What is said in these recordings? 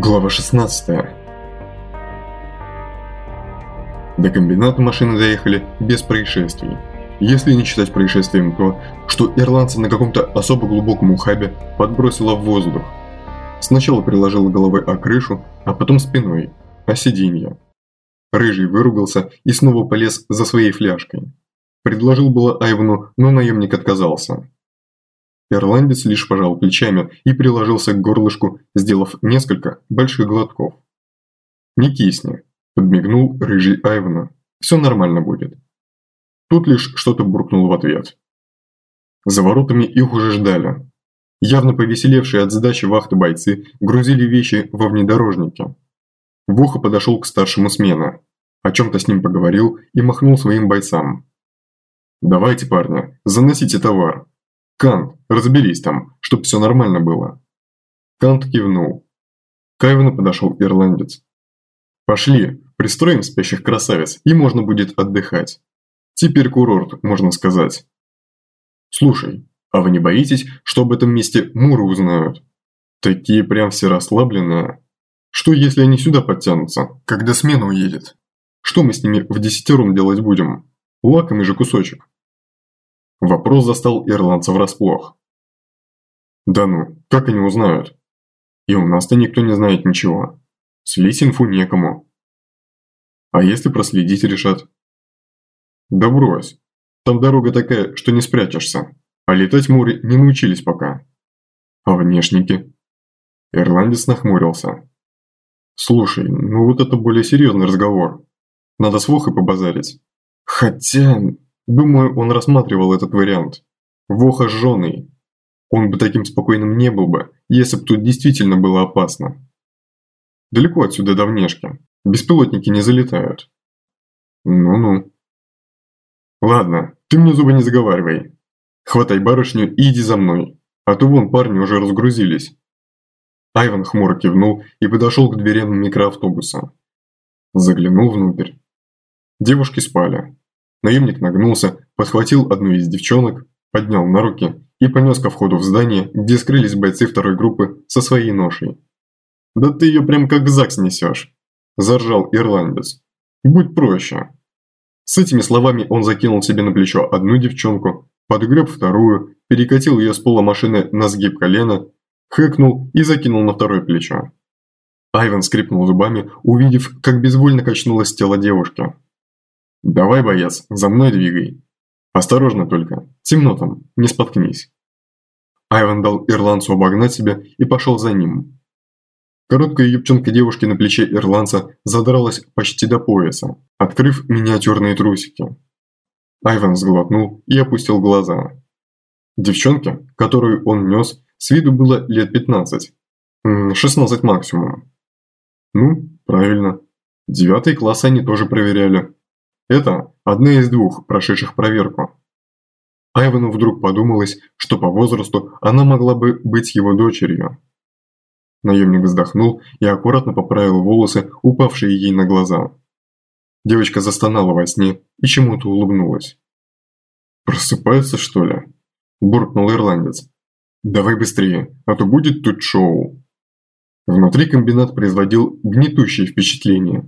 Глава 16. До комбината машины доехали без происшествий. Если не считать происшествием то, что ирландца на каком-то особо глубоком ухабе подбросило в воздух. Сначала приложила головой о крышу, а потом спиной, о сиденье. Рыжий выругался и снова полез за своей фляжкой. Предложил было Айвану, но наемник отказался. Ирландец лишь пожал плечами и приложился к горлышку, сделав несколько больших глотков. «Не кисни», – подмигнул рыжий Айвану. «Все нормально будет». Тут лишь что-то буркнул в ответ. За воротами их уже ждали. Явно повеселевшие от сдачи вахты бойцы грузили вещи во внедорожнике. Воха подошел к старшему смены, о чем-то с ним поговорил и махнул своим бойцам. «Давайте, парни, заносите товар. Кант, разберись там, чтоб все нормально было». Кант кивнул. К Айвану подошел ирландец. «Пошли, пристроим спящих красавиц, и можно будет отдыхать. Теперь курорт, можно сказать. Слушай, а вы не боитесь, что об этом месте муры узнают? Такие прям все расслабленные. Что если они сюда подтянутся, когда смена уедет? Что мы с ними в десятером делать будем? Лакомый же кусочек». Вопрос застал ирландца врасплох. «Да ну, как они узнают? И у нас-то никто не знает ничего. Слить инфу некому. А если проследить решат?» «Да брось. Там дорога такая, что не спрячешься. А летать муры не научились пока. А внешники?» Ирландец нахмурился. «Слушай, ну вот это более серьезный разговор. Надо с Вохой побазарить. Хотя, думаю, он рассматривал этот вариант. Воха жженый. Он бы таким спокойным не был бы, если бы тут действительно было опасно. Далеко отсюда до внешки. Беспилотники не залетают». «Ну-ну». «Ладно, ты мне зубы не заговаривай. Хватай барышню и иди за мной, а то вон парни уже разгрузились». Айван хмуро кивнул и подошел к дверям микроавтобуса. Заглянул внутрь. Девушки спали. Наемник нагнулся, подхватил одну из девчонок, поднял на руки и понес ко входу в здание, где скрылись бойцы второй группы со своей ношей. «Да ты ее прям как в ЗАГС несешь», – заржал ирландец. «Будь проще». С этими словами он закинул себе на плечо одну девчонку, подгреб вторую, перекатил ее с пола машины на сгиб колена, хэкнул и закинул на второе плечо. Айван скрипнул зубами, увидев, как безвольно качнулось тело девушки. «Давай, боец, за мной двигай. Осторожно только, темно там, не споткнись». Айван дал ирландцу обогнать себя и пошел за ним. Короткая юбчонка девушки на плече ирландца задралась почти до пояса, открыв миниатюрные трусики. Айван сглотнул и опустил глаза. Девчонке, которую он нес, с виду было лет 15, 16 максимум. Ну, правильно. 9 класс они тоже проверяли. Это одна из двух, прошедших проверку. Айвану вдруг подумалось, что по возрасту она могла бы быть его дочерью. Наемник вздохнул и аккуратно поправил волосы, упавшие ей на глаза. Девочка застонала во сне и чему-то улыбнулась. «Просыпаются, что ли?» – буркнул ирландец. «Давай быстрее, а то будет тут шоу». Внутри комбинат производил гнетущее впечатление.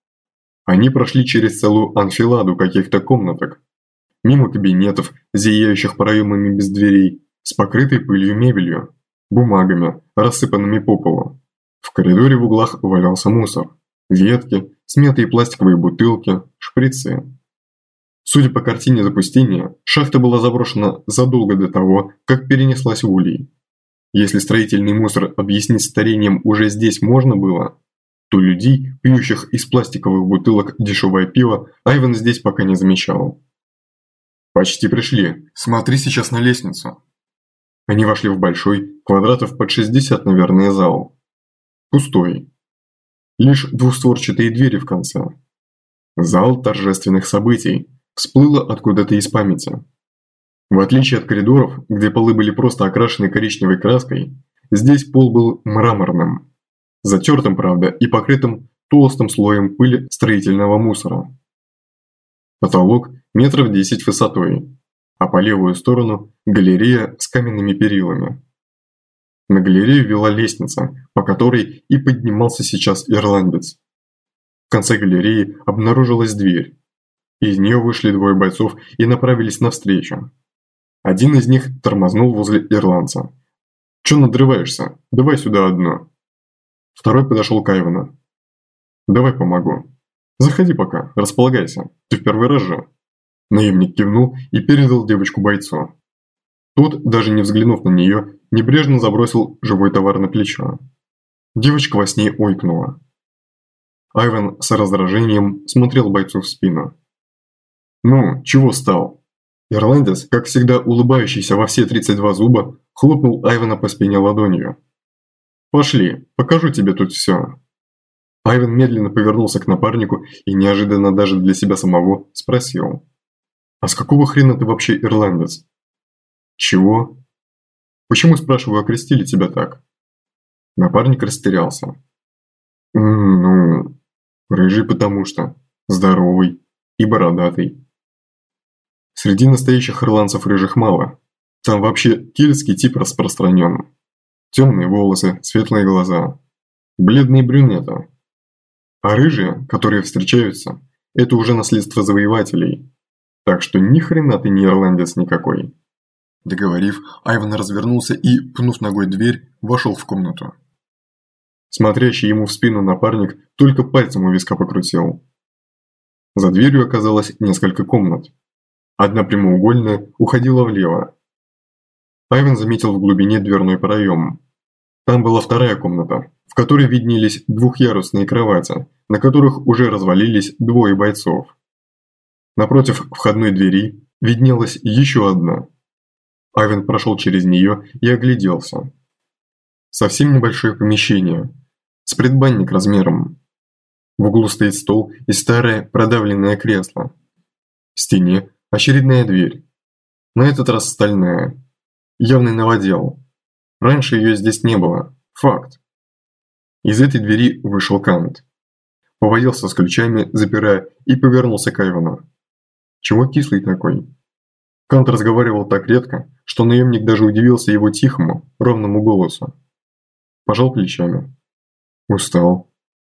Они прошли через целую анфиладу каких-то комнаток, мимо кабинетов, зияющих проемами без дверей, с покрытой пылью мебелью, бумагами, рассыпанными по полу. В коридоре в углах валялся мусор, ветки, смятые пластиковые бутылки, шприцы. Судя по картине запустения, шахта была заброшена задолго до того, как перенеслась в улей. Если строительный мусор объяснить старением уже здесь можно было, то людей, пьющих из пластиковых бутылок дешевое пиво, Айван здесь пока не замечал. «Почти пришли. Смотри сейчас на лестницу». Они вошли в большой, квадратов под 60, наверное, зал. Пустой. Лишь двустворчатые двери в конце. Зал торжественных событий. Всплыло откуда-то из памяти. В отличие от коридоров, где полы были просто окрашены коричневой краской, здесь пол был мраморным. Затертым, правда, и покрытым толстым слоем пыли строительного мусора. Потолок метров 10 высотой, а по левую сторону галерея с каменными перилами. На галерею вела лестница, по которой и поднимался сейчас ирландец. В конце галереи обнаружилась дверь. Из нее вышли двое бойцов и направились навстречу. Один из них тормознул возле ирландца. «Чё надрываешься? Давай сюда одно». Второй подошел к Айвену. «Давай помогу. Заходи пока, располагайся. Ты в первый раз же». Наемник кивнул и передал девочку бойцу. Тот, даже не взглянув на нее, небрежно забросил живой товар на плечо. Девочка во сне ойкнула. Айвен с раздражением смотрел бойцу в спину. «Ну, чего стал?» Ирландец, как всегда улыбающийся во все 32 зуба, хлопнул Айвена по спине ладонью. «Пошли, покажу тебе тут все». Айвен медленно повернулся к напарнику и неожиданно даже для себя самого спросил. «А с какого хрена ты вообще ирландец?» «Чего?» «Почему, спрашиваю, окрестили тебя так?» Напарник растерялся. «Ну, рыжий потому что, здоровый и бородатый». Среди настоящих ирландцев рыжих мало. Там вообще кельтский тип распространен. Темные волосы, светлые глаза, бледные брюнеты. А рыжие, которые встречаются, это уже наследство завоевателей. Так что ни хрена ты не ирландец никакой. Договорив, Айвен развернулся и, пнув ногой дверь, вошел в комнату. Смотрящий ему в спину напарник только пальцем у виска покрутил. За дверью оказалось несколько комнат. Одна прямоугольная уходила влево. Айвен заметил в глубине дверной проем. Там была вторая комната, в которой виднелись двухъярусные кровати, на которых уже развалились двое бойцов. Напротив входной двери виднелась еще одна. Айвен прошел через нее и огляделся. Совсем небольшое помещение, с предбанник размером. В углу стоит стол и старое продавленное кресло. В стене очередная дверь. На этот раз стальная. Явный новодел. Раньше ее здесь не было. Факт. Из этой двери вышел Кант. Повозился с ключами, запирая, и повернулся к Айвену. Чего кислый такой? Кант разговаривал так редко, что наемник даже удивился его тихому, ровному голосу. Пожал плечами. Устал.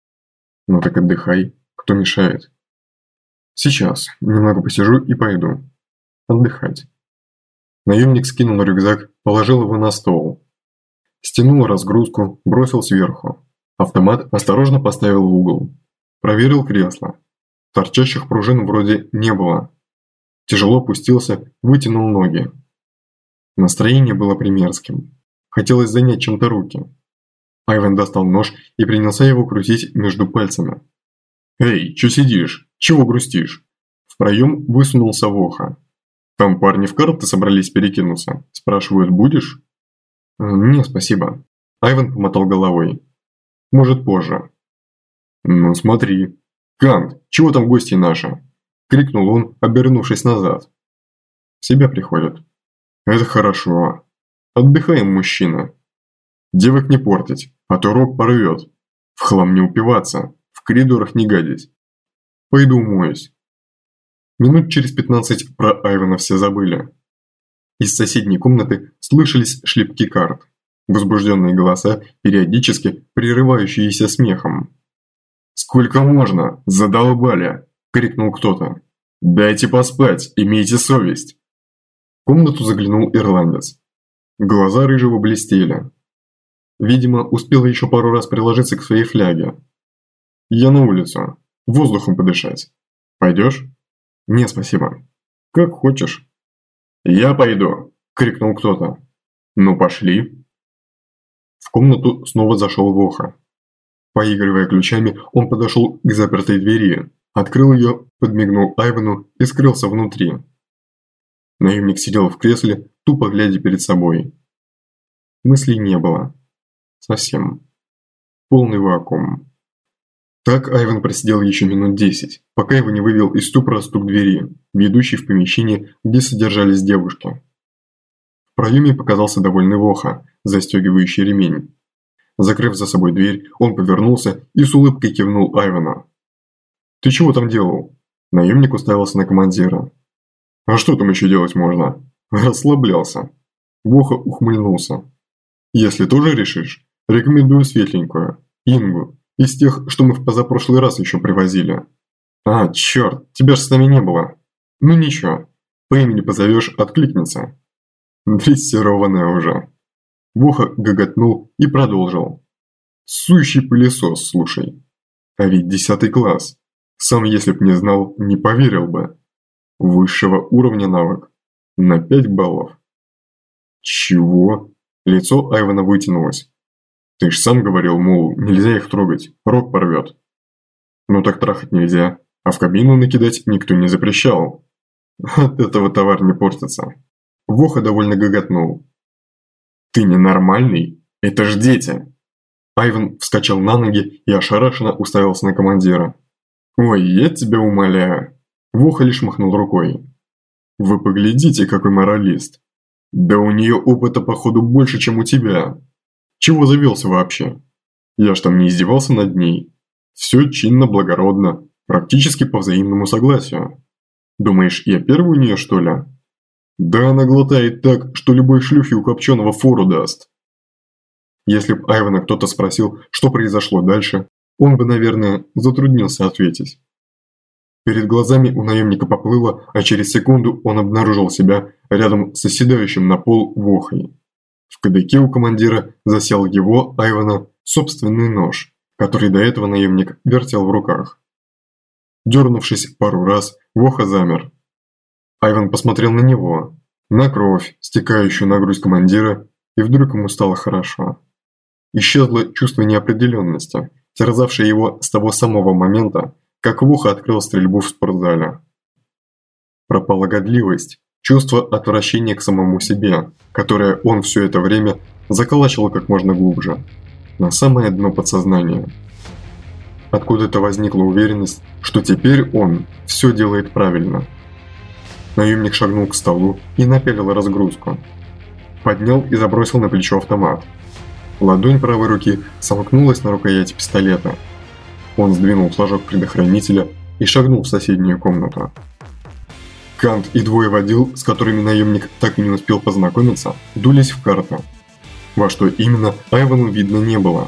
Ну так отдыхай, кто мешает? Сейчас, немного посижу и пойду. Отдыхать. Наемник скинул рюкзак, положил его на стол. Стянул разгрузку, бросил сверху. Автомат осторожно поставил в угол. Проверил кресло. Торчащих пружин вроде не было. Тяжело опустился, вытянул ноги. Настроение было примерским. Хотелось занять чем-то руки. Айвен достал нож и принялся его крутить между пальцами. «Эй, чё сидишь? Чего грустишь?» В проем высунулся Воха. «Там парни в карты собрались перекинуться. Спрашивают, будешь?» «Не, спасибо». Айвен помотал головой. «Может, позже». «Ну смотри. Кант, чего там гости наши?» Крикнул он, обернувшись назад. «В себя приходят». «Это хорошо. Отдыхаем, мужчина. Девок не портить, а то рог порвет. В хлам не упиваться, в коридорах не гадить. Пойду умоюсь». Минут через 15 про Айвена все забыли. Из соседней комнаты слышались шлепки карт, возбужденные голоса, периодически прерывающиеся смехом. «Сколько можно? Задолбали!» – крикнул кто-то. «Дайте поспать, имейте совесть!» В комнату заглянул ирландец. Глаза рыжего блестели. Видимо, успел еще пару раз приложиться к своей фляге. «Я на улицу. Воздухом подышать. Пойдешь?» «Не, спасибо». «Как хочешь». «Я пойду!» – крикнул кто-то. «Ну пошли!» В комнату снова зашел Воха. Поигрывая ключами, он подошел к запертой двери, открыл ее, подмигнул Айвену и скрылся внутри. Наемник сидел в кресле, тупо глядя перед собой. Мыслей не было. Совсем. Полный вакуум. Так Айвен просидел еще минут 10, пока его не вывел из ступора стук двери, ведущей в помещение, где содержались девушки. В проеме показался довольный Воха, застегивающий ремень. Закрыв за собой дверь, он повернулся и с улыбкой кивнул Айвену. «Ты чего там делал?» Наемник уставился на командира. «А что там еще делать можно?» Расслаблялся. Воха ухмыльнулся. Если тоже решишь, рекомендую светленькую, Ингу, из тех, что мы в позапрошлый раз еще привозили. А, черт, тебя ж с нами не было. Ну ничего, по имени позовешь, откликнется. Дрессированная уже. Воха гоготнул и продолжил. Сущий пылесос, слушай. А ведь 10 класс. Сам, если б не знал, не поверил бы. Высшего уровня навык. На 5 баллов. Чего? Лицо Айвана вытянулось. Ты ж сам говорил, мол, нельзя их трогать, рог порвет. Ну так трахать нельзя, а в кабину накидать никто не запрещал. От этого товар не портится. Воха довольно гоготнул. Ты ненормальный? Это ж дети. Айван вскочил на ноги и ошарашенно уставился на командира. Ой, я тебя умоляю. Воха лишь махнул рукой. Вы поглядите, какой моралист. Да у нее опыта, походу, больше, чем у тебя. Чего завелся вообще? Я ж там не издевался над ней. Все чинно, благородно, практически по взаимному согласию. Думаешь, я первый у нее, что ли? Да она глотает так, что любой шлюхе у Копченого фору даст. Если б Айвана кто-то спросил, что произошло дальше, он бы, наверное, затруднился ответить. Перед глазами у наемника поплыло, а через секунду он обнаружил себя рядом с оседающим на пол Вохой. В кадыке у командира засел его, Айвана, собственный нож, который до этого наемник вертел в руках. Дернувшись пару раз, Воха замер. Айван посмотрел на него, на кровь, стекающую на грудь командира, и вдруг ему стало хорошо. Исчезло чувство неопределенности, терзавшее его с того самого момента, как Воха открыл стрельбу в спортзале. Пропала годливость, чувство отвращения к самому себе, которое он все это время заколачивал как можно глубже, на самое дно подсознания. Откуда-то возникла уверенность, что теперь он все делает правильно. Наемник шагнул к столу и напялил разгрузку. Поднял и забросил на плечо автомат. Ладонь правой руки сомкнулась на рукояти пистолета. Он сдвинул флажок предохранителя и шагнул в соседнюю комнату. Кант и двое водил, с которыми наемник так и не успел познакомиться, дулись в карты. Во что именно, Айвану видно не было.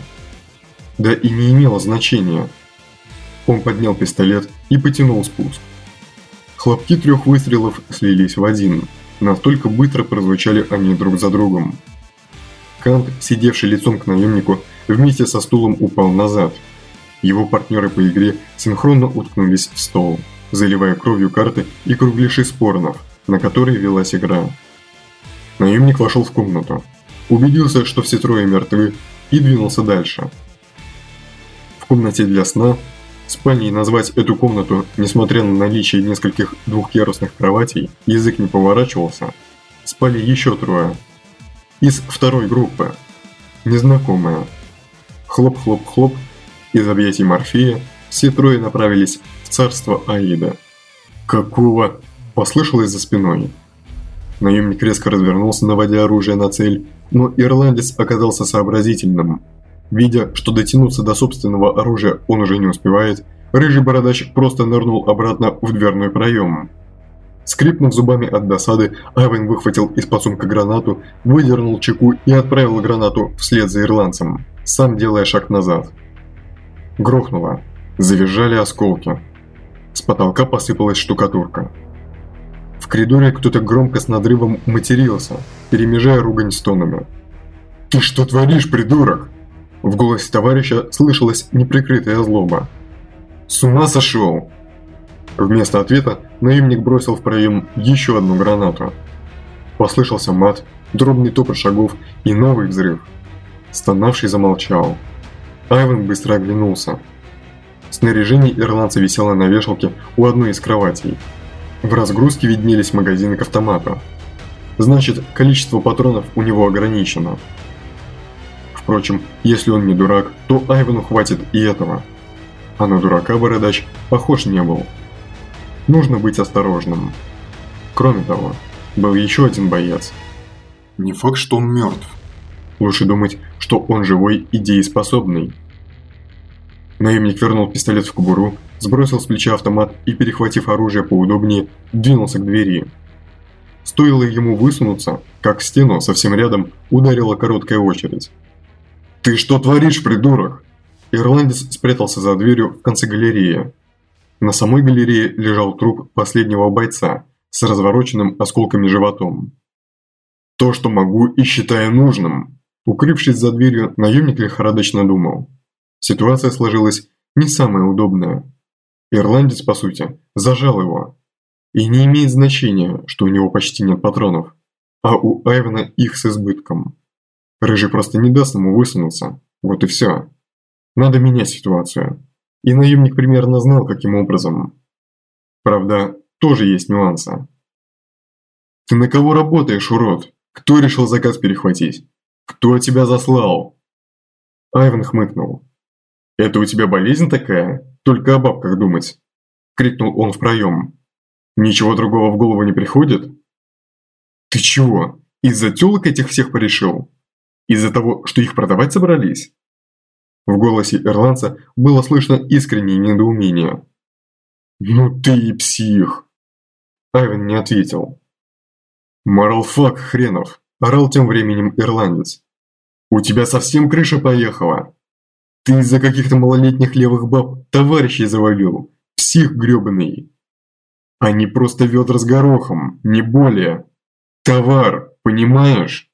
Да и не имело значения. Он поднял пистолет и потянул спуск. Хлопки 3 выстрелов слились в один, настолько быстро прозвучали они друг за другом. Кант, сидевший лицом к наемнику, вместе со стулом упал назад. Его партнеры по игре синхронно уткнулись в стол, заливая кровью карты и кругляши спорнов, на которые велась игра. Наемник вошел в комнату, убедился, что все 3 мертвы, и двинулся дальше. В комнате для сна, спальней назвать эту комнату, несмотря на наличие нескольких двухъярусных кроватей, язык не поворачивался, спали еще 3. Из 2 группы. Незнакомая. Хлоп-хлоп-хлоп. Из объятий Морфея все 3 направились в царство Аида. «Какого?» – послышалось за спиной. Наемник резко развернулся, наводя оружие на цель, но ирландец оказался сообразительным. Видя, что дотянуться до собственного оружия он уже не успевает, рыжий бородач просто нырнул обратно в дверной проем. Скрипнув зубами от досады, Айван выхватил из-под сумка гранату, выдернул чеку и отправил гранату вслед за ирландцем, сам делая шаг назад. Грохнуло. Завизжали осколки. С потолка посыпалась штукатурка. В коридоре кто-то громко с надрывом матерился, перемежая ругань с тонами. «Ты что творишь, придурок?» В голосе товарища слышалась неприкрытая злоба. «С ума сошел?» Вместо ответа наемник бросил в проем еще одну гранату. Послышался мат, дробный топот шагов и новый взрыв. Стонавший замолчал. Айван быстро оглянулся. Снаряжение ирландца висело на вешалке у одной из кроватей. В разгрузке виднелись магазины к автомату. Значит, количество патронов у него ограничено. Впрочем, если он не дурак, то Айвану хватит и этого. А на дурака бородач похож не был. Нужно быть осторожным. Кроме того, был еще один боец. Не факт, что он мертв. Лучше думать, что он живой и дееспособный. Наемник вернул пистолет в кобуру, сбросил с плеча автомат и, перехватив оружие поудобнее, двинулся к двери. Стоило ему высунуться, как в стену совсем рядом ударила короткая очередь. «Ты что творишь, придурок?» Ирландец спрятался за дверью в конце галереи. На самой галерее лежал труп последнего бойца с развороченным осколками животом. «То, что могу и считаю нужным!» Укрывшись за дверью, наемник лихорадочно думал. Ситуация сложилась не самая удобная. Ирландец, по сути, зажал его. И не имеет значения, что у него почти нет патронов, а у Айвена их с избытком. Рыжий просто не даст ему высунуться. Вот и все. Надо менять ситуацию. И наемник примерно знал, каким образом. Правда, тоже есть нюансы. «Ты на кого работаешь, урод? Кто решил заказ перехватить? Кто тебя заслал?» Айвен хмыкнул. «Это у тебя болезнь такая? Только о бабках думать!» Крикнул он в проем. «Ничего другого в голову не приходит?» «Ты чего, из-за тёлок этих всех порешил? Из-за того, что их продавать собрались?» В голосе ирландца было слышно искреннее недоумение. «Ну ты и псих!» Айвен не ответил. «Моралфак хренов!» – орал тем временем ирландец. «У тебя совсем крыша поехала! Ты из-за каких-то малолетних левых баб товарищей завалил, псих грёбаный! Они просто ведра с горохом, не более! Товар, понимаешь?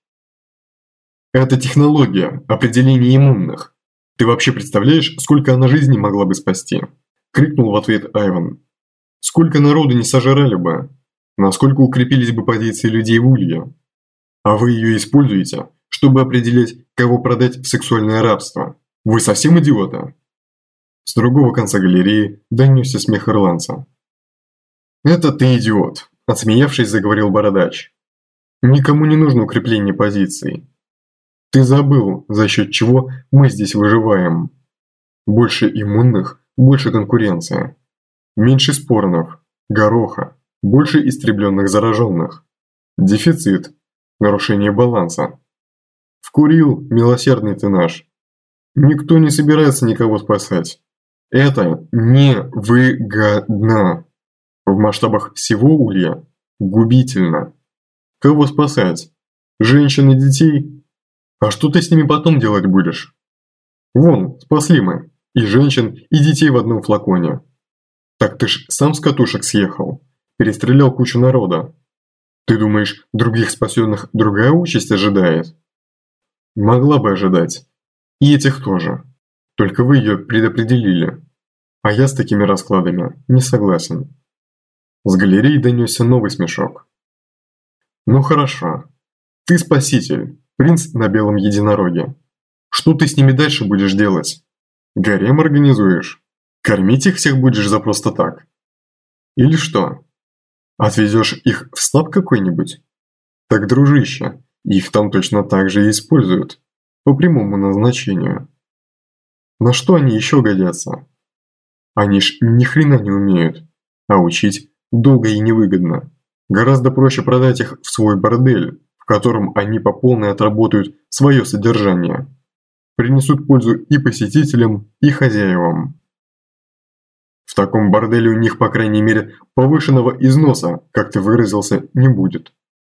Это технология, определение иммунных. Ты вообще представляешь, сколько она жизни могла бы спасти?» – крикнул в ответ Айвен. «Сколько народу не сожрали бы? Насколько укрепились бы позиции людей в Улье? А вы ее используете, чтобы определять, кого продать в сексуальное рабство. Вы совсем идиоты?» С другого конца галереи донесся смех ирландца. «Это ты идиот», – отсмеявшись, заговорил бородач. «Никому не нужно укрепление позиций. Ты забыл, за счет чего мы здесь выживаем. Больше иммунных, больше конкуренция. Меньше спорнов, гороха, больше истребленных зараженных. Дефицит, нарушение баланса. Вкурил, милосердный ты наш. Никто не собирается никого спасать. Это невыгодно. В масштабах всего Улья губительно. Кого спасать? Женщин и детей? А что ты с ними потом делать будешь? Вон, спасли мы. И женщин, и детей в одном флаконе. Так ты ж сам с катушек съехал. Перестрелял кучу народа. Ты думаешь, других спасенных другая участь ожидает? Могла бы ожидать. И этих тоже. Только вы ее предопределили. А я с такими раскладами не согласен. С галереи донесся новый смешок. Ну хорошо. Ты спаситель. Принц на белом единороге. Что ты с ними дальше будешь делать? Гарем организуешь? Кормить их всех будешь за просто так? Или что? Отвезешь их в стаб какой-нибудь? Так, дружище, их там точно так же и используют. По прямому назначению. На что они еще годятся? Они ж ни хрена не умеют. А учить долго и невыгодно. Гораздо проще продать их в свой бордель, в котором они по полной отработают свое содержание. Принесут пользу и посетителям, и хозяевам. В таком борделе у них, по крайней мере, повышенного износа, как ты выразился, не будет.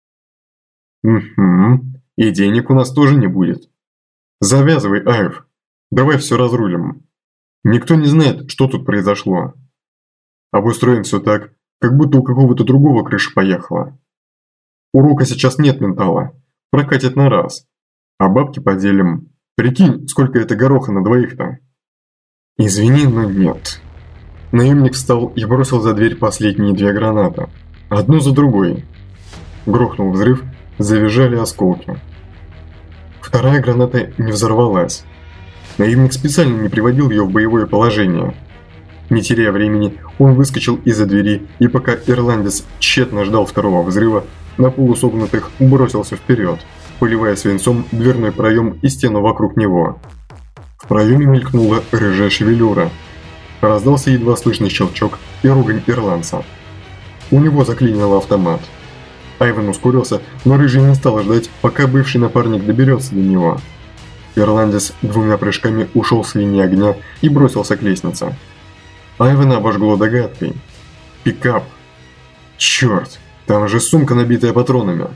Угу, и денег у нас тоже не будет. Завязывай, Айв, давай все разрулим. Никто не знает, что тут произошло. Обустроим все так, как будто у какого-то другого крыша поехала. У Рока сейчас нет ментала, прокатит на раз. А бабки поделим. Прикинь, сколько это гороха на двоих-то. Извини, но нет. Наемник встал и бросил за дверь последние 2 гранаты. Одну за другой. Грохнул взрыв, завизжали осколки. Вторая граната не взорвалась. Наемник специально не приводил ее в боевое положение. Не теряя времени, он выскочил из-за двери, и пока ирландец тщетно ждал второго взрыва, на полусогнутых бросился вперед, поливая свинцом дверной проем и стену вокруг него. В проеме мелькнула рыжая шевелюра. Раздался едва слышный щелчок и ругань ирландца. У него заклинило автомат. Айвен ускорился, но рыжий не стал ждать, пока бывший напарник доберется до него. Ирландец 2 прыжками ушел с линии огня и бросился к лестнице. Айвена обожгло догадкой. Пикап. Черт, Там же сумка, набитая патронами.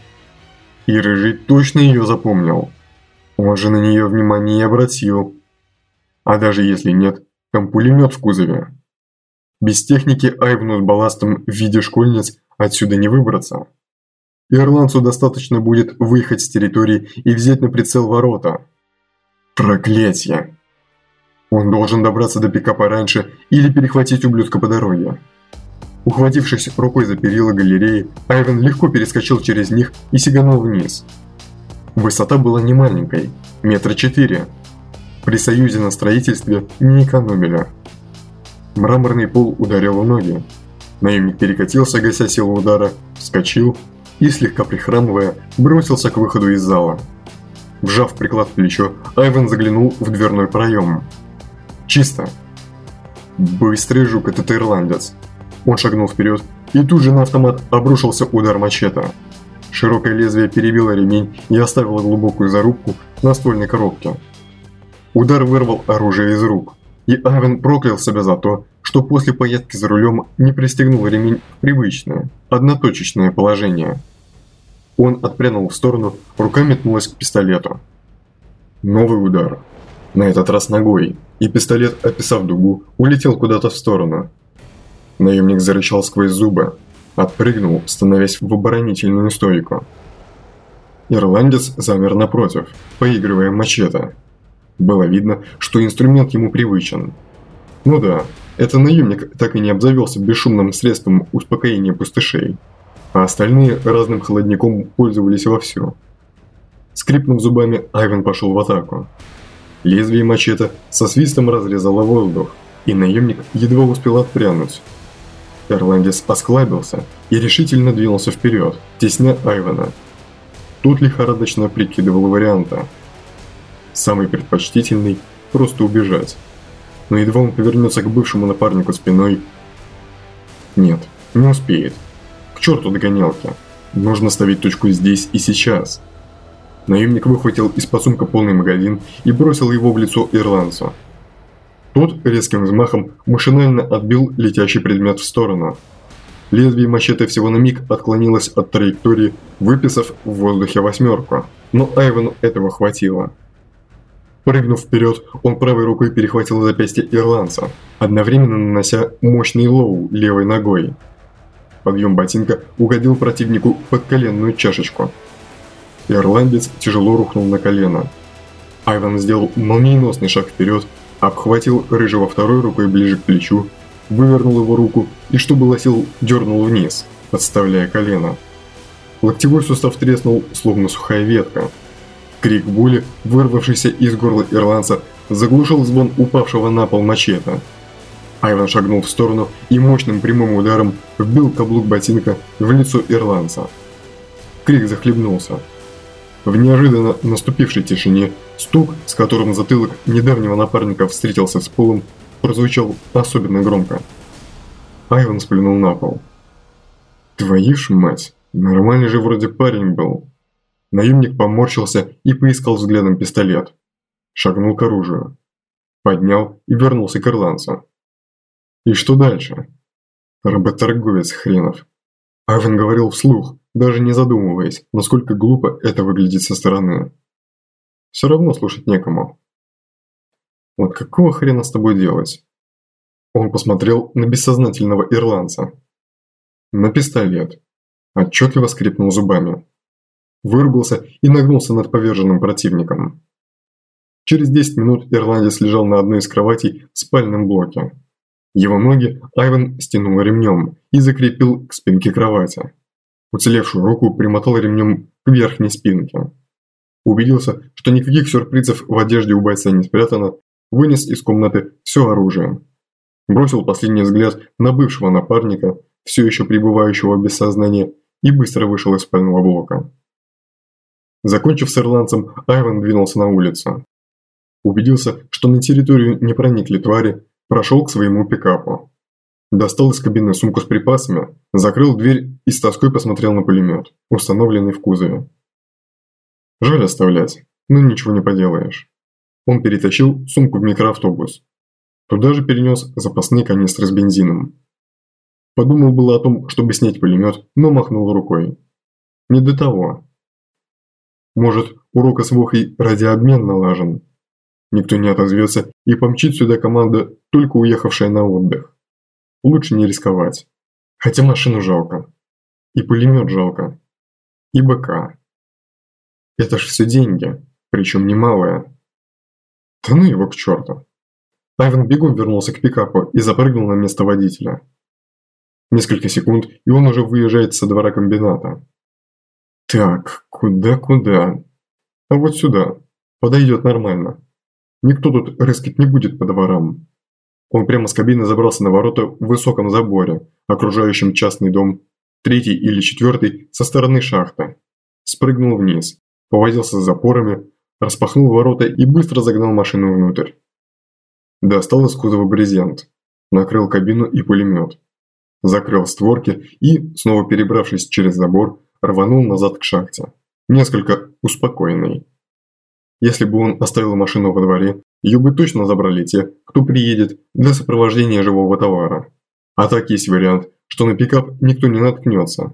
И Рыжий точно ее запомнил. Он же на нее внимания не обратил. А даже если нет, там пулемет в кузове. Без техники Айвану с балластом в виде школьниц отсюда не выбраться. Ирландцу достаточно будет выехать с территории и взять на прицел ворота. Проклятье! Он должен добраться до пикапа раньше или перехватить ублюдка по дороге. Ухватившись рукой за перила галереи, Айван легко перескочил через них и сиганул вниз. Высота была не маленькой, 4 метра. При союзе на строительстве не экономили. Мраморный пол ударил в ноги. Наемник перекатился, гася силу удара, вскочил и, слегка прихрамывая, бросился к выходу из зала. Вжав приклад в плечо, Айван заглянул в дверной проем. Чисто. Быстрый жук этот ирландец. Он шагнул вперед, и тут же на автомат обрушился удар мачете. Широкое лезвие перебило ремень и оставило глубокую зарубку на ствольной коробке. Удар вырвал оружие из рук, и Айван проклял себя за то, что после поездки за рулем не пристегнул ремень в привычное, одноточечное положение. Он отпрянул в сторону, рука метнулась к пистолету. Новый удар. На этот раз ногой, и пистолет, описав дугу, улетел куда-то в сторону. Наемник зарычал сквозь зубы, отпрыгнул, становясь в оборонительную стойку. Ирландец замер напротив, поигрывая мачете. Было видно, что инструмент ему привычен. Ну да, это наемник так и не обзавелся бесшумным средством успокоения пустышей, а остальные разным холодняком пользовались вовсю. Скрипнув зубами, Айван пошел в атаку. Лезвие мачете со свистом разрезало воздух, и наемник едва успел отпрянуть. Ирландец осклабился и решительно двинулся вперед, тесня Айвана. Тут лихорадочно прикидывал варианты. Самый предпочтительный – просто убежать. Но едва он повернется к бывшему напарнику спиной… Нет, не успеет. К черту догонялки. Нужно ставить точку здесь и сейчас. Наемник выхватил из-под сумка полный магазин и бросил его в лицо ирландцу. Тот резким взмахом машинально отбил летящий предмет в сторону. Лезвие мачете всего на миг отклонилось от траектории, выписав в воздухе 8, но Айвану этого хватило. Прыгнув вперед, он правой рукой перехватил запястье ирландца, одновременно нанося мощный лоу левой ногой. Подъем ботинка угодил противнику под коленную чашечку. Ирландец тяжело рухнул на колено. Айван сделал молниеносный шаг вперед, обхватил Рыжего второй рукой ближе к плечу, вывернул его руку и, что было сил, дернул вниз, подставляя колено. Локтевой сустав треснул, словно сухая ветка. Крик боли, вырвавшийся из горла ирландца, заглушил звон упавшего на пол мачете. Айван шагнул в сторону и мощным прямым ударом вбил каблук ботинка в лицо ирландца. Крик захлебнулся. В неожиданно наступившей тишине стук, с которым затылок недавнего напарника встретился с полом, прозвучал особенно громко. Айван сплюнул на пол. «Твою ж мать, нормальный же вроде парень был». Наемник поморщился и поискал взглядом пистолет. Шагнул к оружию. Поднял и вернулся к ирландцу. И что дальше? Работорговец хренов. Айван говорил вслух, даже не задумываясь, насколько глупо это выглядит со стороны. Все равно слушать некому. Вот какого хрена с тобой делать? Он посмотрел на бессознательного ирландца. На пистолет. Отчетливо скрипнул зубами. Выругался и нагнулся над поверженным противником. Через 10 минут ирландец лежал на одной из кроватей в спальном блоке. Его ноги Айван стянул ремнем и закрепил к спинке кровати. Уцелевшую руку примотал ремнем к верхней спинке. Убедился, что никаких сюрпризов в одежде у бойца не спрятано, вынес из комнаты все оружие. Бросил последний взгляд на бывшего напарника, все еще пребывающего без сознания, и быстро вышел из спального блока. Закончив с ирландцем, Айван двинулся на улицу. Убедился, что на территорию не проникли твари, прошел к своему пикапу. Достал из кабины сумку с припасами, закрыл дверь и с тоской посмотрел на пулемет, установленный в кузове. Жаль оставлять, но ничего не поделаешь. Он перетащил сумку в микроавтобус. Туда же перенес запасные канистры с бензином. Подумал было о том, чтобы снять пулемет, но махнул рукой. Не до того. Может, урок с Вохой радиообмен налажен. Никто не отозвется, и помчит сюда команда, только уехавшая на отдых. Лучше не рисковать. Хотя машину жалко. И пулемет жалко. И БК. Это ж все деньги, причем немалые. Да ну его к черту. Айвен бегом вернулся к пикапу и запрыгнул на место водителя. Несколько секунд, и он уже выезжает со двора комбината. Так, куда? А вот сюда. Подойдет нормально. Никто тут рыскать не будет по дворам. Он прямо с кабины забрался на ворота в высоком заборе, окружающем частный дом, 3-й или 4-й со стороны шахты. Спрыгнул вниз, повозился с запорами, распахнул ворота и быстро загнал машину внутрь. Достал из кузова брезент, накрыл кабину и пулемет. Закрыл створки и, снова перебравшись через забор, рванул назад к шахте, несколько успокоенный. Если бы он оставил машину во дворе, ее бы точно забрали те, кто приедет для сопровождения живого товара. А так есть вариант, что на пикап никто не наткнется.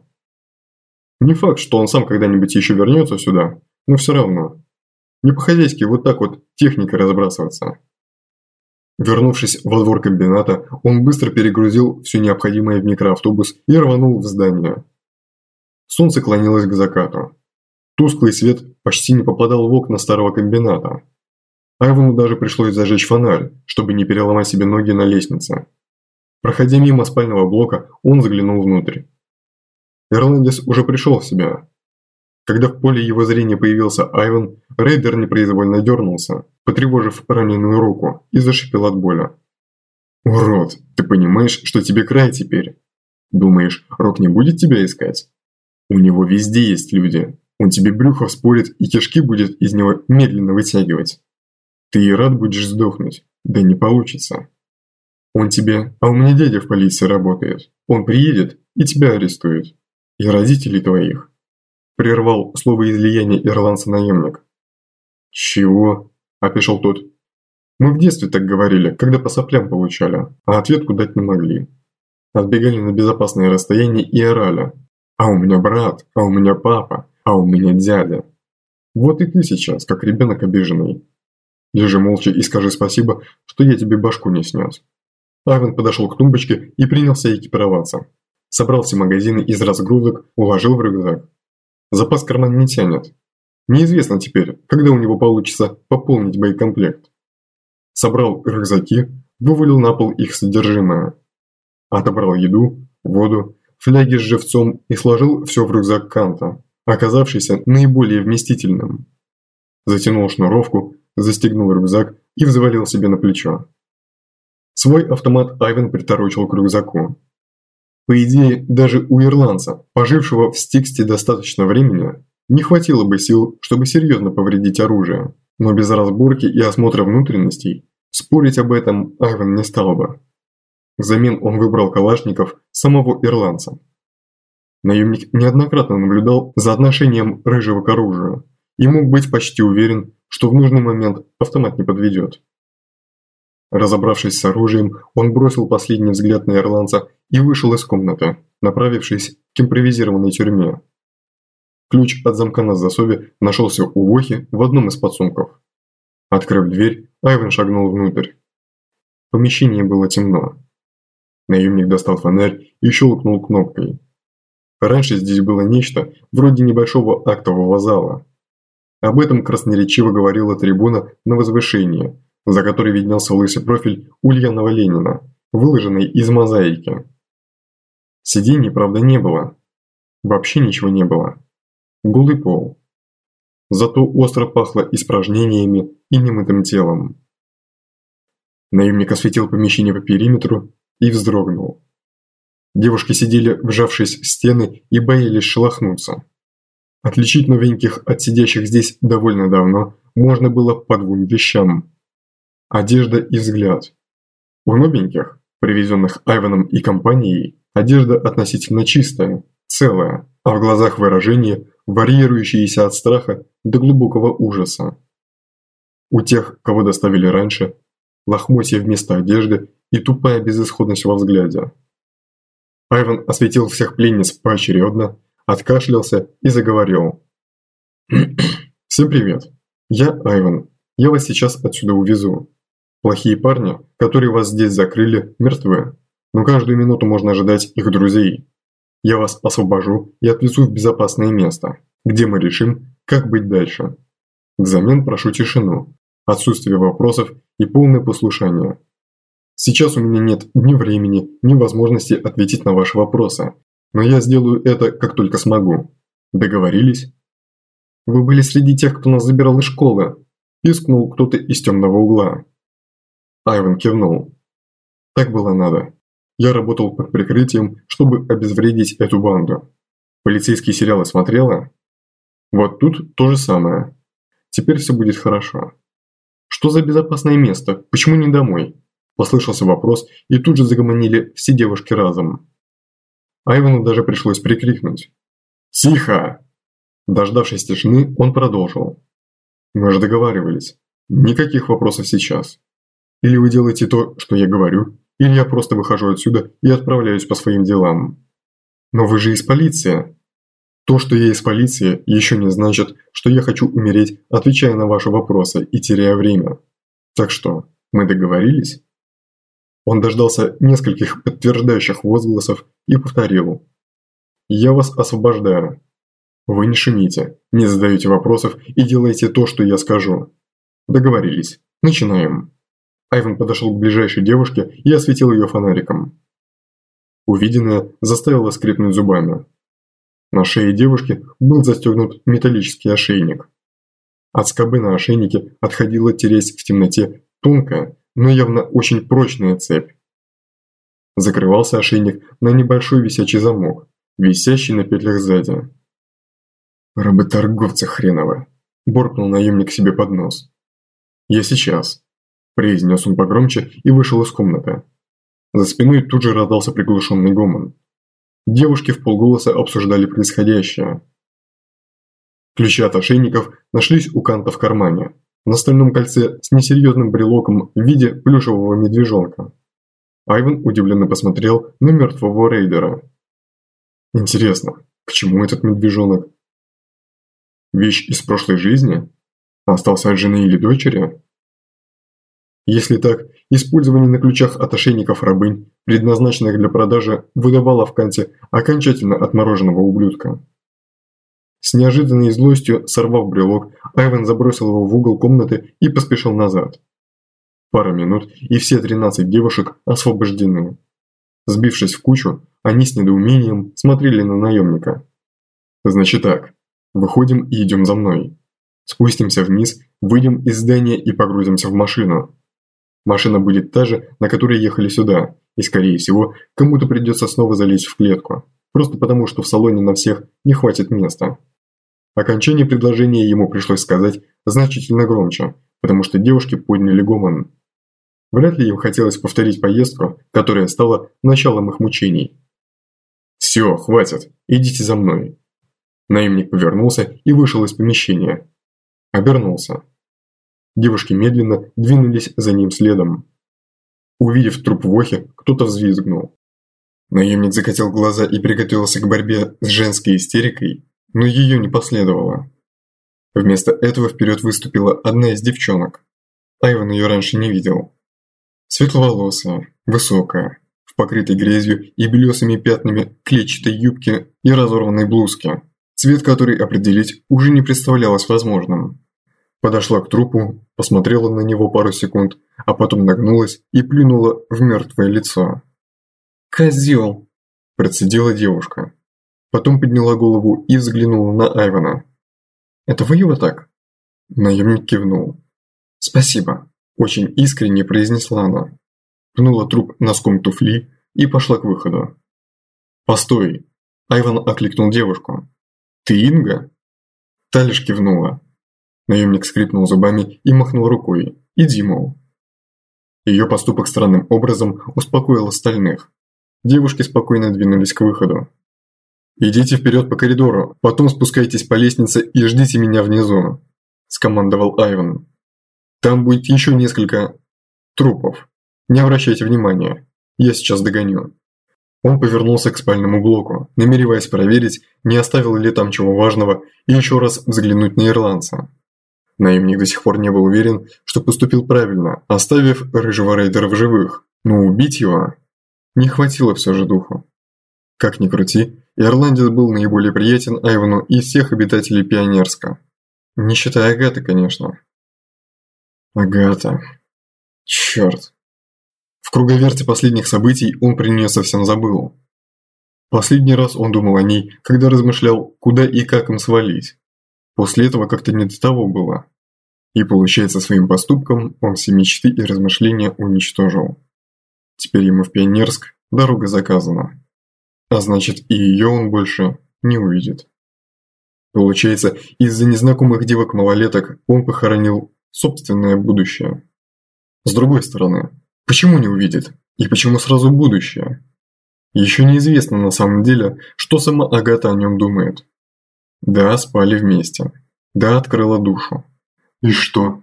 Не факт, что он сам когда-нибудь еще вернется сюда, но все равно. Не по-хозяйски вот так вот техникой разбрасываться. Вернувшись во двор комбината, он быстро перегрузил все необходимое в микроавтобус и рванул в здание. Солнце клонилось к закату. Тусклый свет почти не попадал в окна старого комбината. Айвену даже пришлось зажечь фонарь, чтобы не переломать себе ноги на лестнице. Проходя мимо спального блока, он заглянул внутрь. Ирландец уже пришел в себя. Когда в поле его зрения появился Айвен, рейдер непроизвольно дернулся, потревожив раненую руку, и зашипел от боли. «Урод, ты понимаешь, что тебе край теперь? Думаешь, Рок не будет тебя искать? У него везде есть люди. Он тебе брюхо вспорит и кишки будет из него медленно вытягивать. Ты и рад будешь сдохнуть, да не получится. Он тебе, а у меня дядя в полиции работает. Он приедет и тебя арестует. И родителей твоих». Прервал словоизлияние ирландца-наемник. «Чего?» – опешил тот. «Мы в детстве так говорили, когда по соплям получали, а ответку дать не могли. Отбегали на безопасное расстояние и орали. А у меня брат, а у меня папа, а у меня дядя. Вот и ты сейчас, как ребенок обиженный. Лежи молча и скажи спасибо, что я тебе башку не снес». Айвен подошел к тумбочке и принялся экипироваться. Собрал все магазины из разгрузок, уложил в рюкзак. Запас карман не тянет. Неизвестно теперь, когда у него получится пополнить боекомплект. Собрал рюкзаки, вывалил на пол их содержимое. Отобрал еду, воду, фляги с живцом и сложил все в рюкзак Канта, оказавшийся наиболее вместительным. Затянул шнуровку, застегнул рюкзак и взвалил себе на плечо. Свой автомат Айвен приторочил к рюкзаку. По идее, даже у ирландца, пожившего в Стиксте достаточно времени, не хватило бы сил, чтобы серьезно повредить оружие, но без разборки и осмотра внутренностей спорить об этом Айвен не стал бы. Взамен он выбрал калашников самого ирландца. Наемник неоднократно наблюдал за отношением рыжего к оружию и мог быть почти уверен, что в нужный момент автомат не подведет. Разобравшись с оружием, он бросил последний взгляд на ирландца и вышел из комнаты, направившись к импровизированной тюрьме. Ключ от замка на засове нашелся у Вохи в одном из подсумков. Открыв дверь, Айвен шагнул внутрь. В помещении было темно. Наемник достал фонарь и щелкнул кнопкой. Раньше здесь было нечто вроде небольшого актового зала. Об этом красноречиво говорила трибуна на возвышении, за которой виднелся лысый профиль Ульянова Ленина, выложенный из мозаики. Сидений, правда, не было. Вообще ничего не было. Голый пол. Зато остро пахло испражнениями и немытым телом. Наемник осветил помещение по периметру и вздрогнул. Девушки сидели, вжавшись в стены, и боялись шелохнуться. Отличить новеньких от сидящих здесь довольно давно можно было по двум вещам. Одежда и взгляд. У новеньких, привезенных Айвеном и компанией, одежда относительно чистая, целая, а в глазах выражение, варьирующееся от страха до глубокого ужаса. У тех, кого доставили раньше, лохмотья вместо одежды и тупая безысходность во взгляде. Айван осветил всех пленниц поочередно, откашлялся и заговорил. «Всем привет. Я Айван. Я вас сейчас отсюда увезу. Плохие парни, которые вас здесь закрыли, мертвы. Но каждую минуту можно ожидать их друзей. Я вас освобожу и отвезу в безопасное место, где мы решим, как быть дальше. Взамен прошу тишину, отсутствие вопросов и полное послушание. Сейчас у меня нет ни времени, ни возможности ответить на ваши вопросы, но я сделаю это, как только смогу. Договорились?» «Вы были среди тех, кто нас забирал из школы», – пискнул кто-то из темного угла. Айван кивнул. «Так было надо. Я работал под прикрытием, чтобы обезвредить эту банду. Полицейские сериалы смотрела? Вот тут то же самое. Теперь все будет хорошо». «Что за безопасное место? Почему не домой?» – послышался вопрос, и тут же загомонили все девушки разом. Айвану даже пришлось прикрикнуть. «Тихо!» Дождавшись тишины, он продолжил. «Мы же договаривались. Никаких вопросов сейчас. Или вы делаете то, что я говорю, или я просто выхожу отсюда и отправляюсь по своим делам. Но вы же из полиции. То, что я из полиции, еще не значит, что я хочу умереть, отвечая на ваши вопросы и теряя время. Так что, мы договорились?» Он дождался нескольких подтверждающих возгласов и повторил. «Я вас освобождаю. Вы не шумите, не задаете вопросов и делаете то, что я скажу. Договорились. Начинаем». Айван подошел к ближайшей девушке и осветил ее фонариком. Увиденное заставило скрипнуть зубами. На шее девушки был застегнут металлический ошейник. От скобы на ошейнике отходила, теряясь в темноте, тонкая, но явно очень прочная цепь. Закрывался ошейник на небольшой висячий замок, висящий на петлях сзади. «Работорговцы хреновы!» – буркнул наемник себе под нос. «Я сейчас!» – произнес он погромче и вышел из комнаты. За спиной тут же раздался приглушенный гомон. Девушки вполголоса обсуждали происходящее. Ключи от ошейников нашлись у Канта в кармане, на стальном кольце с несерьезным брелоком в виде плюшевого медвежонка. Айван удивленно посмотрел на мертвого рейдера. «Интересно, к чему этот медвежонок? Вещь из прошлой жизни? Остался от жены или дочери? Если так, использование на ключах от ошейников рабынь, предназначенных для продажи, выдавало в Канте окончательно отмороженного ублюдка». С неожиданной злостью, сорвав брелок, Айван забросил его в угол комнаты и поспешил назад. Пара минут, и все 13 девушек освобождены. Сбившись в кучу, они с недоумением смотрели на наемника. «Значит так, выходим и идем за мной. Спустимся вниз, выйдем из здания и погрузимся в машину. Машина будет та же, на которой ехали сюда, и, скорее всего, кому-то придется снова залезть в клетку, просто потому, что в салоне на всех не хватит места». Окончание предложения ему пришлось сказать значительно громче, потому что девушки подняли гомон. Вряд ли им хотелось повторить поездку, которая стала началом их мучений. «Все, хватит, идите за мной». Наемник повернулся и вышел из помещения. Обернулся. Девушки медленно двинулись за ним следом. Увидев труп Вохи, кто-то взвизгнул. Наемник закатил глаза и приготовился к борьбе с женской истерикой, но ее не последовало. Вместо этого вперед выступила одна из девчонок. Айван ее раньше не видел. Светловолосая, высокая, в покрытой грязью и белесыми пятнами клетчатой юбке и разорванной блузке, цвет которой определить уже не представлялось возможным. Подошла к трупу, посмотрела на него пару секунд, а потом нагнулась и плюнула в мертвое лицо. «Козел!» – процедила девушка. Потом подняла голову и взглянула на Айвана. «Это вы его так?» Наемник кивнул. «Спасибо», – очень искренне произнесла она. Пнула труп носком туфли и пошла к выходу. «Постой!» – Айван окликнул девушку. «Ты Инга?» Та лишь кивнула. Наемник скрипнул зубами и махнул рукой. «Иди, мол». Ее поступок странным образом успокоил остальных. Девушки спокойно двинулись к выходу. «Идите вперед по коридору, потом спускайтесь по лестнице и ждите меня внизу», – скомандовал Айван. «Там будет еще несколько трупов. Не обращайте внимания, я сейчас догоню». Он повернулся к спальному блоку, намереваясь проверить, не оставил ли там чего важного, и еще раз взглянуть на ирландца. Наемник до сих пор не был уверен, что поступил правильно, оставив рыжего рейдера в живых, но убить его не хватило все же духу. Как ни крути, ирландец был наиболее приятен Айвану из всех обитателей Пионерска. Не считая Агаты, конечно. Агата. Черт. В круговерте последних событий он про нее совсем забыл. Последний раз он думал о ней, когда размышлял, куда и как им свалить. После этого как-то не до того было. И получается, своим поступком он все мечты и размышления уничтожил. Теперь ему в Пионерск дорога заказана. А значит, и ее он больше не увидит. Получается, из-за незнакомых девок-малолеток он похоронил собственное будущее. С другой стороны, почему не увидит? И почему сразу будущее? Еще неизвестно на самом деле, что сама Агата о нем думает. Да, спали вместе. Да, открыла душу. И что?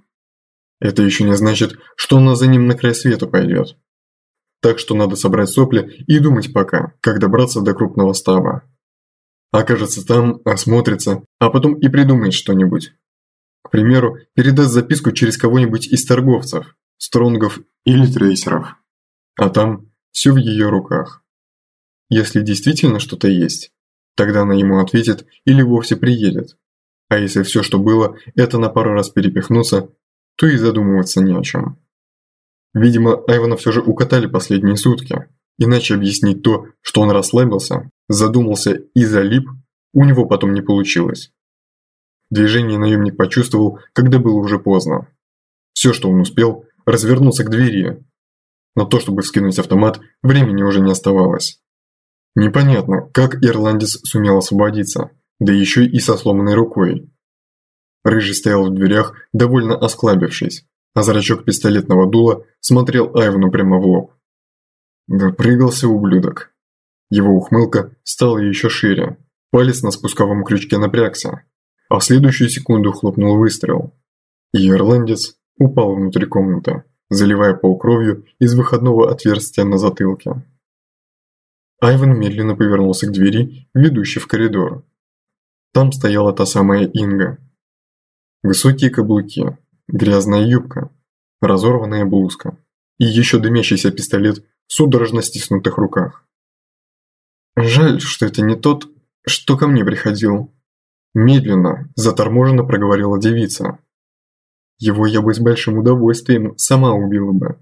Это еще не значит, что она за ним на край света пойдет. Так что надо собрать сопли и думать пока, как добраться до крупного стаба. Окажется там, осмотрится, а потом и придумает что-нибудь. К примеру, передаст записку через кого-нибудь из торговцев, стронгов или трейсеров. А там все в ее руках. Если действительно что-то есть, тогда она ему ответит или вовсе приедет. А если все, что было, это на пару раз перепихнуться, то и задумываться не о чем. Видимо, Айвана все же укатали последние сутки, иначе объяснить то, что он расслабился, задумался и залип, у него потом не получилось. Движение наемник почувствовал, когда было уже поздно. Все, что он успел, развернулся к двери. На то, чтобы вскинуть автомат, времени уже не оставалось. Непонятно, как ирландец сумел освободиться, да еще и со сломанной рукой. Рыжий стоял в дверях, довольно осклабившись, а зрачок пистолетного дула смотрел Айвану прямо в лоб. Допрыгался ублюдок. Его ухмылка стала еще шире, палец на спусковом крючке напрягся, а в следующую секунду хлопнул выстрел. И ирландец упал внутрь комнаты, заливая пол кровью из выходного отверстия на затылке. Айван медленно повернулся к двери, ведущей в коридор. Там стояла та самая Инга. Высокие каблуки, грязная юбка, разорванная блузка и еще дымящийся пистолет в судорожно стиснутых руках. «Жаль, что это не тот, что ко мне приходил», – медленно, заторможенно проговорила девица. «Его я бы с большим удовольствием сама убила бы».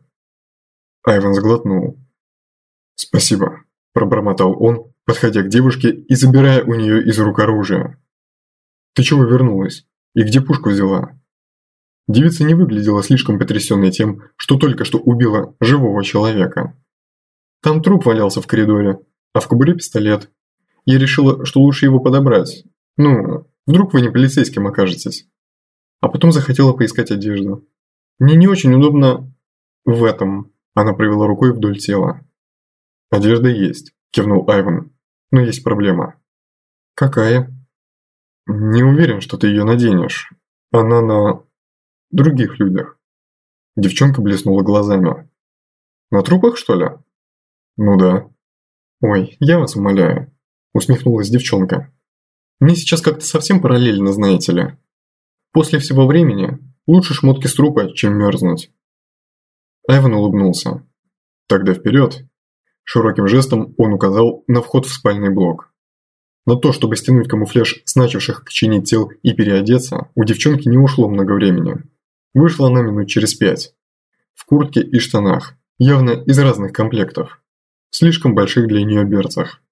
Айван сглотнул. «Спасибо», – пробормотал он, подходя к девушке и забирая у нее из рук оружие. «Ты чего вернулась? И где пушку взяла?» Девица не выглядела слишком потрясенной тем, что только что убила живого человека. Там труп валялся в коридоре, а в кобуре пистолет. Я решила, что лучше его подобрать. Ну, вдруг вы не полицейским окажетесь. А потом захотела поискать одежду. Мне не очень удобно в этом. Она провела рукой вдоль тела. «Одежда есть», – кивнул Айван. «Но есть проблема». «Какая?» «Не уверен, что ты ее наденешь. Она на других людях». Девчонка блеснула глазами. «На трупах, что ли?» «Ну да». «Ой, я вас умоляю», – усмехнулась девчонка. «Мне сейчас как-то совсем параллельно, знаете ли. После всего времени лучше шмотки с трупа, чем мерзнуть». Айван улыбнулся. «Тогда вперед!» Широким жестом он указал на вход в спальный блок. На то, чтобы стянуть камуфляж с начавших чинить тел и переодеться, у девчонки не ушло много времени. Вышла она минут через 5. В куртке и штанах, явно из разных комплектов. В слишком больших для нее берцах.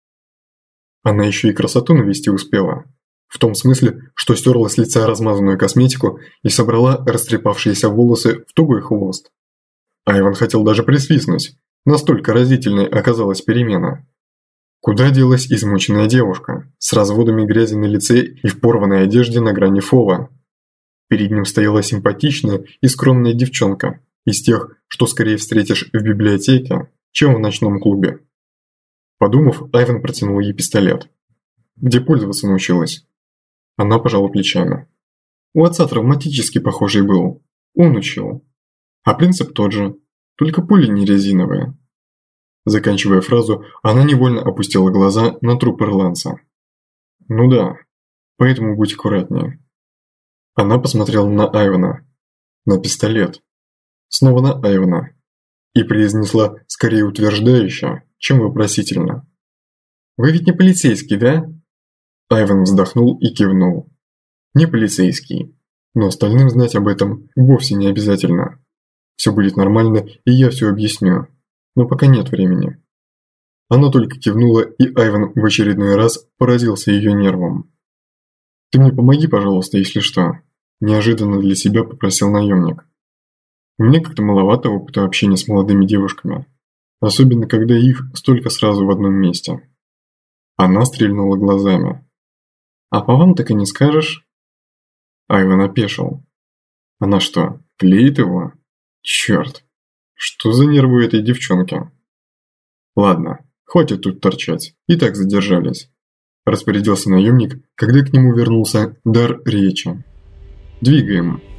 Она еще и красоту навести успела. В том смысле, что стерла с лица размазанную косметику и собрала растрепавшиеся волосы в тугой хвост. Айван хотел даже присвистнуть, настолько разительной оказалась перемена. Куда делась измученная девушка, с разводами грязи на лице и в порванной одежде на грани фола? Перед ним стояла симпатичная и скромная девчонка, из тех, что скорее встретишь в библиотеке, чем в ночном клубе. Подумав, Айван протянул ей пистолет. «Где пользоваться научилась?» Она пожала плечами. «У отца травматически похожий был. Он учил. А принцип тот же, только пули не резиновые». Заканчивая фразу, она невольно опустила глаза на труп ирландца. «Ну да, поэтому будь аккуратнее». Она посмотрела на Айвана, на пистолет, снова на Айвана и произнесла скорее утверждающе, чем вопросительно. «Вы ведь не полицейский, да?» Айван вздохнул и кивнул. «Не полицейский, но остальным знать об этом вовсе не обязательно. Все будет нормально, и я все объясню, но пока нет времени». Она только кивнула, и Айван в очередной раз поразился ее нервам. «Ты мне помоги, пожалуйста, если что», – неожиданно для себя попросил наемник. «Мне как-то маловато опыта общения с молодыми девушками, особенно когда их столько сразу в одном месте». Она стрельнула глазами. «А по вам так и не скажешь?» Айван опешил. «Она что, клеит его? Черт! Что за нервы у этой девчонки?» «Ладно, хватит тут торчать, и так задержались», – распорядился наемник, когда к нему вернулся дар речи. «Двигаем».